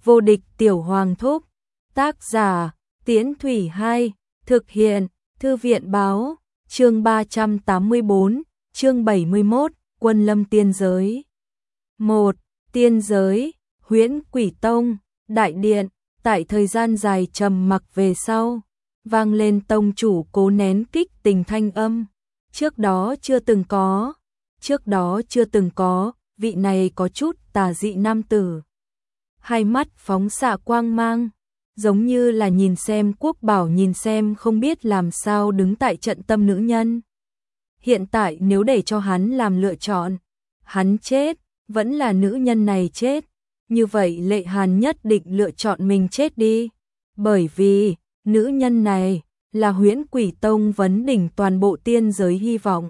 Vô địch tiểu hoàng thúc. Tác giả, Tiễn Thủy 2, thực hiện, Thư viện báo, chương 384, chương 71, Quân lâm tiên giới. 1. Tiên giới, Huyễn Quỷ Tông, đại điện, tại thời gian dài trầm mặc về sau, vang lên tông chủ cố nén kích tình thanh âm. Trước đó chưa từng có, vị này có chút tà dị nam tử. Hai mắt phóng xạ quang mang, giống như là nhìn xem quốc bảo, nhìn xem không biết làm sao đứng tại trận tâm nữ nhân. Hiện tại nếu để cho hắn làm lựa chọn, hắn chết, vẫn là nữ nhân này chết, như vậy Lệ Hàn nhất định lựa chọn mình chết đi. Bởi vì, nữ nhân này là Huyễn Quỷ Tông vấn đỉnh toàn bộ tiên giới hy vọng.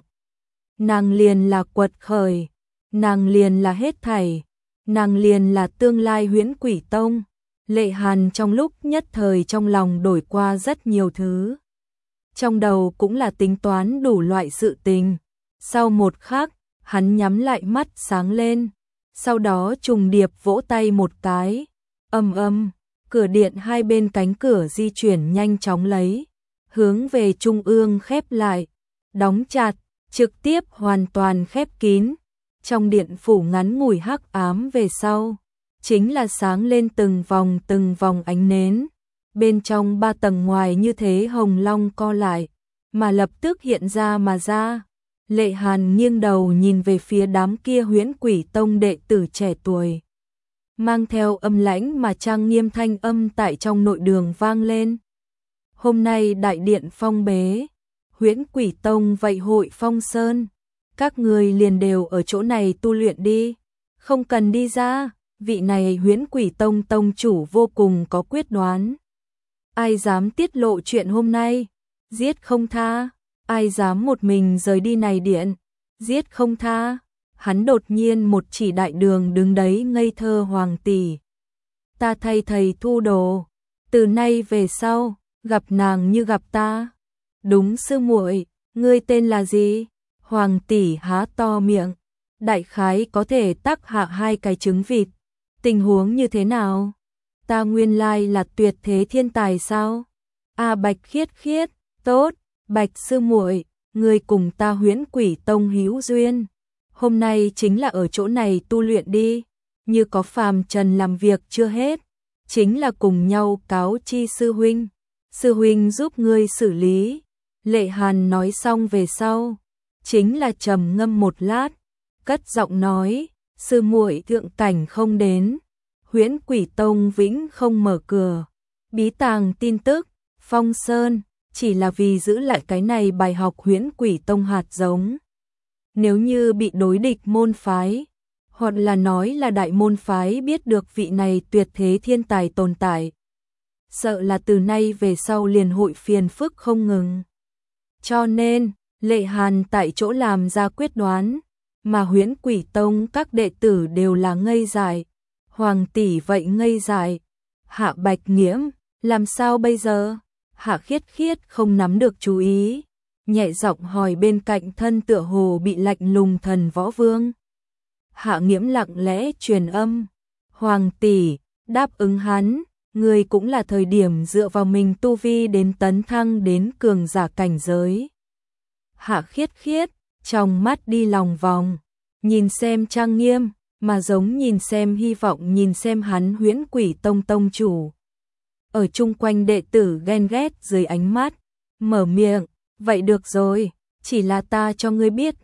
Nàng liền là quật khởi, nàng liền là hết thảy, nàng liền là tương lai Huyễn Quỷ Tông. Lệ Hàn trong lúc nhất thời trong lòng đổi qua rất nhiều thứ. Trong đầu cũng là tính toán đủ loại sự tình. Sau một khắc, hắn nhắm lại mắt sáng lên, sau đó trùng điệp vỗ tay một cái. Ầm ầm, cửa điện hai bên cánh cửa di chuyển nhanh chóng lấy, hướng về trung ương khép lại, đóng chặt, trực tiếp hoàn toàn khép kín. Trong điện phủ ngắn ngủi hắc ám về sau, chính là sáng lên từng vòng ánh nến. Bên trong 3 tầng ngoài như thế hồng long co lại, mà lập tức hiện ra mà ra. Lệ Hàn nghiêng đầu nhìn về phía đám kia Huyễn Quỷ Tông đệ tử trẻ tuổi. Mang theo âm lãnh mà trang nghiêm thanh âm tại trong nội đường vang lên. Hôm nay đại điện phong bế, Huyễn Quỷ Tông vậy hội phong sơn. Các người liền đều ở chỗ này tu luyện đi, không cần đi ra. Vị này Huyễn Quỷ Tông tông chủ vô cùng có quyết đoán. Ai dám tiết lộ chuyện hôm nay, giết không tha. Ai dám một mình rời đi này điện, giết không tha. Hắn đột nhiên một chỉ đại đường đứng đấy ngây thơ. Hoàng tỷ, ta thay thầy thu đồ, từ nay về sau gặp nàng như gặp ta. Đúng sư muội, ngươi tên là gì? Hoàng tỷ há to miệng, đại khái có thể tắc hạ 2 cái trứng vịt. Tình huống như thế nào? Ta nguyên lai là tuyệt thế thiên tài sao? Bạch Khiết Khiết, tốt. Bạch sư muội, ngươi cùng ta Huyễn Quỷ Tông hữu duyên, hôm nay chính là ở chỗ này tu luyện đi. Như có phàm trần làm việc chưa hết, chính là cùng nhau cáo chi sư huynh. Sư huynh giúp ngươi xử lý. Lệ Hàn nói xong về sau, chính là trầm ngâm một lát, cất giọng nói, sư muội thượng cảnh không đến, Huyễn Quỷ Tông vĩnh không mở cửa. Bí tàng tin tức, Phong Sơn, chỉ là vì giữ lại cái này bài học Huyễn Quỷ Tông hạt giống. Nếu như bị đối địch môn phái, hoặc là nói là đại môn phái biết được vị này tuyệt thế thiên tài tồn tại, sợ là từ nay về sau liền hội phiền phức không ngừng. Cho nên, Lệ Hàn tại chỗ làm ra quyết đoán, mà Huyễn Quỷ Tông các đệ tử đều là ngây dại. Hoàng tỷ vậy ngây dại. Hạ Bạch Nghiễm, làm sao bây giờ? Hạ Khiết Khiết không nắm được chú ý, nhẹ giọng hỏi bên cạnh thân tựa hồ bị lạnh lùng Thần Võ Vương. Hạ Nghiễm lặng lẽ truyền âm, Hoàng tỷ, đáp ứng hắn, người cũng là thời điểm dựa vào mình tu vi đến tấn thăng đến cường giả cảnh giới. Hạ Khiết Khiết, trong mắt đi lòng vòng, nhìn xem trang nghiêm, mà giống nhìn xem hy vọng, nhìn xem hắn Huyễn Quỷ Tông tông chủ. Ở chung quanh đệ tử ghen ghét dưới ánh mắt, mở miệng, vậy được rồi, chỉ là ta cho ngươi biết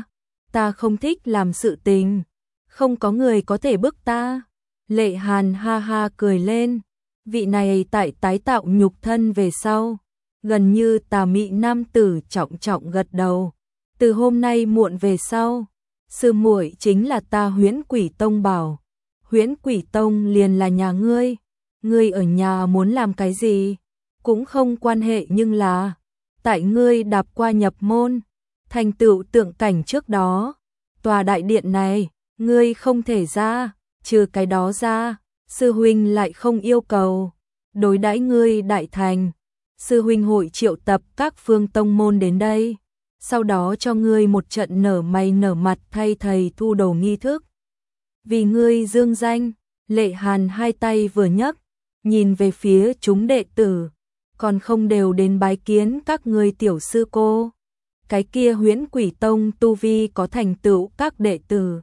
ta không thích làm sự tình, không có người có thể bức ta. Lệ Hàn ha ha cười lên, vị này tại tái tạo nhục thân về sau, gần như tà mị nam tử trọng trọng gật đầu. Từ hôm nay muộn về sau, sư muội chính là ta Huyễn Quỷ Tông bảo, Huyễn Quỷ Tông liền là nhà ngươi. Ngươi ở nhà muốn làm cái gì cũng không quan hệ, nhưng là tại ngươi đạp qua nhập môn, thành tựu tượng cảnh trước đó, tòa đại điện này ngươi không thể ra. Trừ cái đó ra, sư huynh lại không yêu cầu đối đãi ngươi đại thành. Sư huynh hội triệu tập các phương tông môn đến đây, sau đó cho ngươi một trận nở mày nở mặt thay thầy thu đồ nghi thức, vì ngươi dương danh. Lệ Hàn hai tay vừa nhấc, nhìn về phía chúng đệ tử, còn không đều đến bái kiến các ngươi tiểu sư cô. Cái kia Huyễn Quỷ Tông tu vi có thành tựu các đệ tử.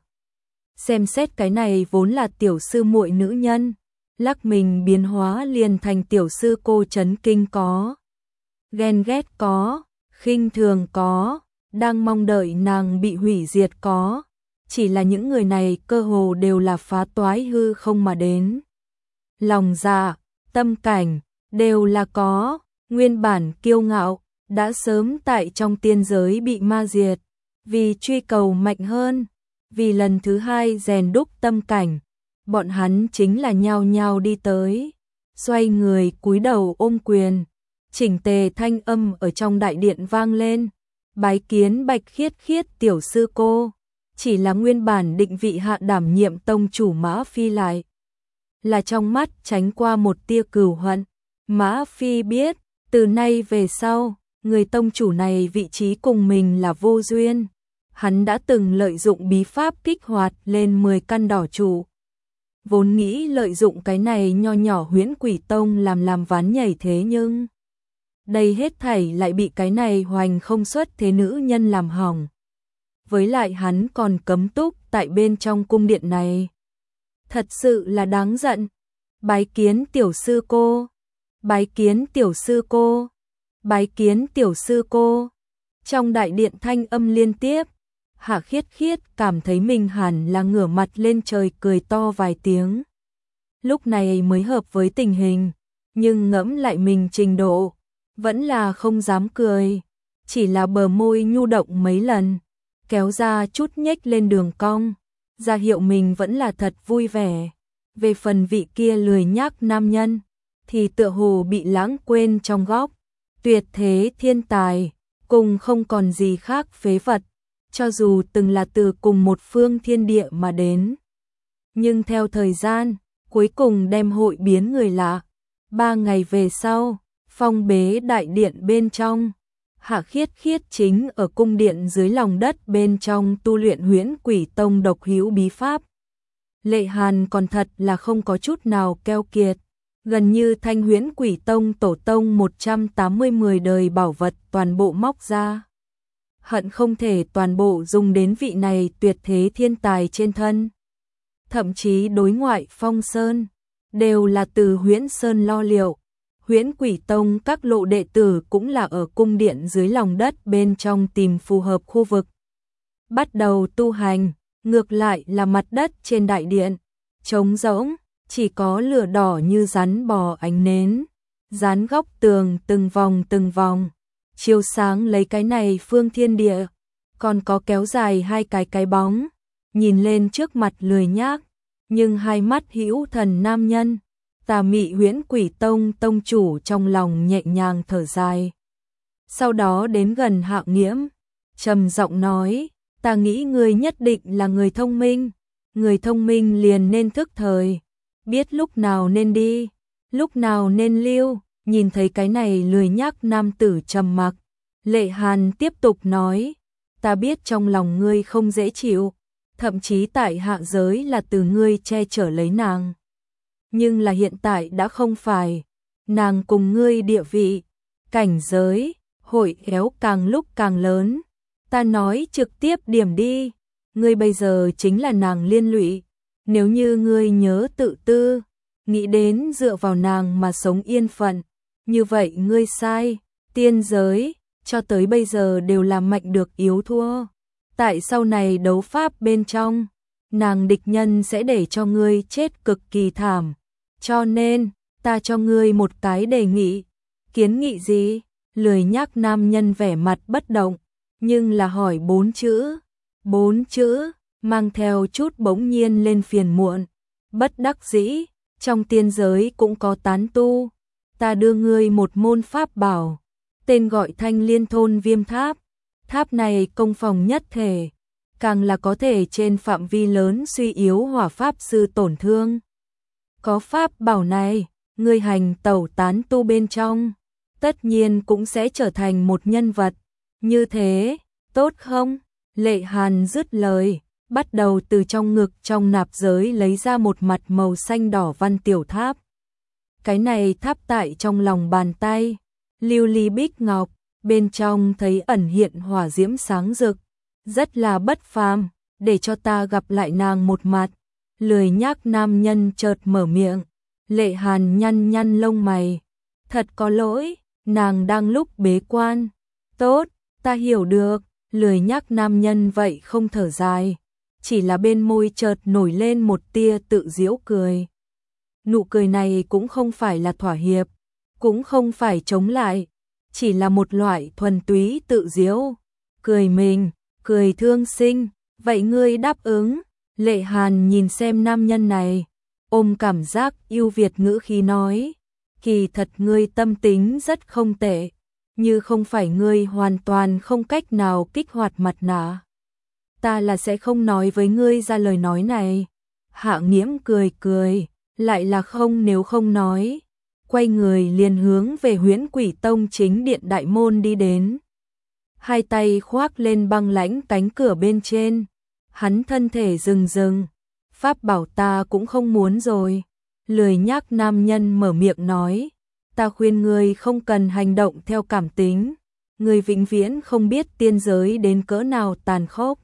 Xem xét cái này vốn là tiểu sư muội nữ nhân, lắc mình biến hóa liền thành tiểu sư cô, chấn kinh có, ghen ghét có, khinh thường có, đang mong đợi nàng bị hủy diệt có. Chỉ là những người này cơ hồ đều là phá toái hư không mà đến. Lòng dạ, tâm cảnh, đều là có, nguyên bản kiêu ngạo, đã sớm tại trong tiên giới bị ma diệt, vì truy cầu mạnh hơn, vì lần thứ hai rèn đúc tâm cảnh, bọn hắn chính là nhao nhao đi tới, xoay người cúi đầu ôm quyền, chỉnh tề thanh âm ở trong đại điện vang lên, bái kiến Bạch Khiết Khiết tiểu sư cô. Chỉ là nguyên bản định vị hạ đảm nhiệm tông chủ Mã Phi lại là trong mắt tránh qua một tia cừu hận. Mã Phi biết, từ nay về sau, người tông chủ này vị trí cùng mình là vô duyên. Hắn đã từng lợi dụng bí pháp kích hoạt lên 10 căn đỏ trụ. Vốn nghĩ lợi dụng cái này nho nhỏ Huyễn Quỷ Tông làm ván nhảy, thế nhưng đây hết thảy lại bị cái này hoành không xuất thế nữ nhân làm hỏng. Với lại hắn còn cấm túc tại bên trong cung điện này. Thật sự là đáng giận. Bái kiến tiểu sư cô. Bái kiến tiểu sư cô. Bái kiến tiểu sư cô. Trong đại điện thanh âm liên tiếp. Hạ Khiết Khiết cảm thấy mình hẳn là ngửa mặt lên trời cười to vài tiếng. Lúc này mới hợp với tình hình. Nhưng ngẫm lại mình trình độ, vẫn là không dám cười. Chỉ là bờ môi nhu động mấy lần, kéo ra chút nhếch lên đường cong, ra hiệu mình vẫn là thật vui vẻ. Về phần vị kia lười nhác nam nhân, thì tựa hồ bị lãng quên trong góc. Tuyệt thế thiên tài, cùng không còn gì khác phế vật, cho dù từng là từ cùng một phương thiên địa mà đến. Nhưng theo thời gian, cuối cùng đem hội biến người lạ. 3 ngày về sau, phong bế đại điện bên trong, Hạ Khiết Khiết chính ở cung điện dưới lòng đất bên trong tu luyện Huyễn Quỷ Tông độc hữu bí pháp. Lệ Hàn còn thật là không có chút nào keo kiệt, gần như thanh Huyễn Quỷ Tông tổ tông 180 đời bảo vật toàn bộ móc ra. Hận không thể toàn bộ dùng đến vị này tuyệt thế thiên tài trên thân. Thậm chí đối ngoại Phong Sơn, đều là từ Huyễn Sơn lo liệu. Huyễn Quỷ Tông các lộ đệ tử cũng là ở cung điện dưới lòng đất bên trong tìm phù hợp khu vực. Bắt đầu tu hành, ngược lại là mặt đất trên đại điện, trống rỗng, chỉ có lửa đỏ như rắn bò ánh nến, dán góc tường từng vòng, chiếu sáng lấy cái này phương thiên địa, còn có kéo dài 2 cái bóng, nhìn lên trước mặt lười nhác, nhưng hai mắt hữu thần nam nhân. Tà mị Huyễn Quỷ Tông tông chủ trong lòng nhẹ nhàng thở dài. Sau đó đến gần Hạo Nghiễm, trầm giọng nói, ta nghĩ ngươi nhất định là người thông minh. Người thông minh liền nên thức thời, biết lúc nào nên đi, lúc nào nên lưu. Nhìn thấy cái này lười nhác nam tử trầm mặc, Lệ Hàn tiếp tục nói, ta biết trong lòng ngươi không dễ chịu, thậm chí tại hạ giới là từ ngươi che chở lấy nàng. Nhưng là hiện tại đã không phải, nàng cùng ngươi địa vị, cảnh giới, hội éo càng lúc càng lớn. Ta nói trực tiếp điểm đi, ngươi bây giờ chính là nàng liên lụy. Nếu như ngươi nhớ tự tư, nghĩ đến dựa vào nàng mà sống yên phận, như vậy ngươi sai. Tiên giới, cho tới bây giờ đều là mạnh được yếu thua. Tại sau này đấu pháp bên trong, nàng địch nhân sẽ để cho ngươi chết cực kỳ thảm. Cho nên, ta cho ngươi một cái đề nghị. Kiến nghị gì? Lười nhác nam nhân vẻ mặt bất động, nhưng là hỏi 4 chữ. 4 chữ, mang theo chút bỗng nhiên lên phiền muộn. Bất đắc dĩ, trong tiên giới cũng có tán tu. Ta đưa ngươi một môn pháp bảo, tên gọi Thanh Liên Thôn Viêm Tháp. Tháp này công phòng nhất thể, càng là có thể trên phạm vi lớn suy yếu hỏa pháp sư tổn thương. Có pháp bảo này, ngươi hành tẩu tán tu bên trong, tất nhiên cũng sẽ trở thành một nhân vật. Như thế, tốt không? Lệ Hàn dứt lời, bắt đầu từ trong ngực trong nạp giới lấy ra một mặt màu xanh đỏ văn tiểu tháp. Cái này tháp tại trong lòng bàn tay, lưu ly bích ngọc, bên trong thấy ẩn hiện hỏa diễm sáng rực, rất là bất phàm, để cho ta gặp lại nàng một mặt. Lười nhác nam nhân chợt mở miệng, Lệ Hàn nhăn nhăn lông mày, thật có lỗi, nàng đang lúc bế quan. Tốt, ta hiểu được, lười nhác nam nhân vậy không thở dài, chỉ là bên môi chợt nổi lên một tia tự giễu cười. Nụ cười này cũng không phải là thỏa hiệp, cũng không phải chống lại, chỉ là một loại thuần túy tự giễu. Cười mình, cười thương sinh, vậy ngươi đáp ứng? Lệ Hàn nhìn xem nam nhân này, ôm cảm giác yêu Việt ngữ khí nói, kỳ thật ngươi tâm tính rất không tệ, như không phải ngươi hoàn toàn không cách nào kích hoạt mặt nạ, ta là sẽ không nói với ngươi ra lời nói này. Hạ Nghiễm cười cười, lại là không nếu không nói, quay người liền hướng về Huyễn Quỷ Tông chính điện đại môn đi đến. Hai tay khoác lên băng lãnh cánh cửa bên trên, hắn thân thể rừng rừng, pháp bảo ta cũng không muốn rồi. Lười nhác nam nhân mở miệng nói, ta khuyên ngươi không cần hành động theo cảm tính, ngươi vĩnh viễn không biết tiên giới đến cỡ nào tàn khốc.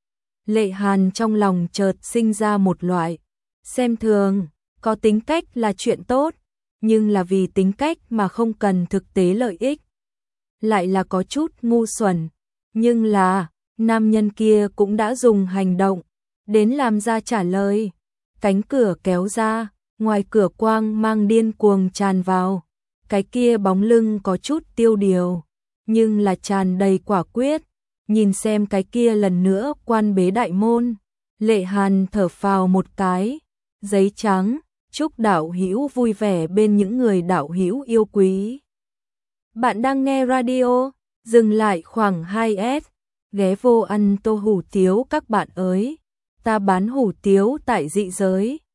Lệ Hàn trong lòng chợt sinh ra một loại xem thường, có tính cách là chuyện tốt, nhưng là vì tính cách mà không cần thực tế lợi ích, lại là có chút ngu xuẩn. Nhưng là, nam nhân kia cũng đã dùng hành động đến làm ra trả lời. Cánh cửa kéo ra, ngoài cửa quang mang điên cuồng tràn vào, cái kia bóng lưng có chút tiêu điều, nhưng là tràn đầy quả quyết. Nhìn xem cái kia lần nữa quan bế đại môn, Lệ Hàn thở phào một cái, giấy trắng, chúc đạo hữu vui vẻ bên những người đạo hữu yêu quý. Bạn đang nghe radio, dừng lại khoảng 2S, ghé vô ăn tô hủ tiếu các bạn ơi, ta bán hủ tiếu tại dị giới.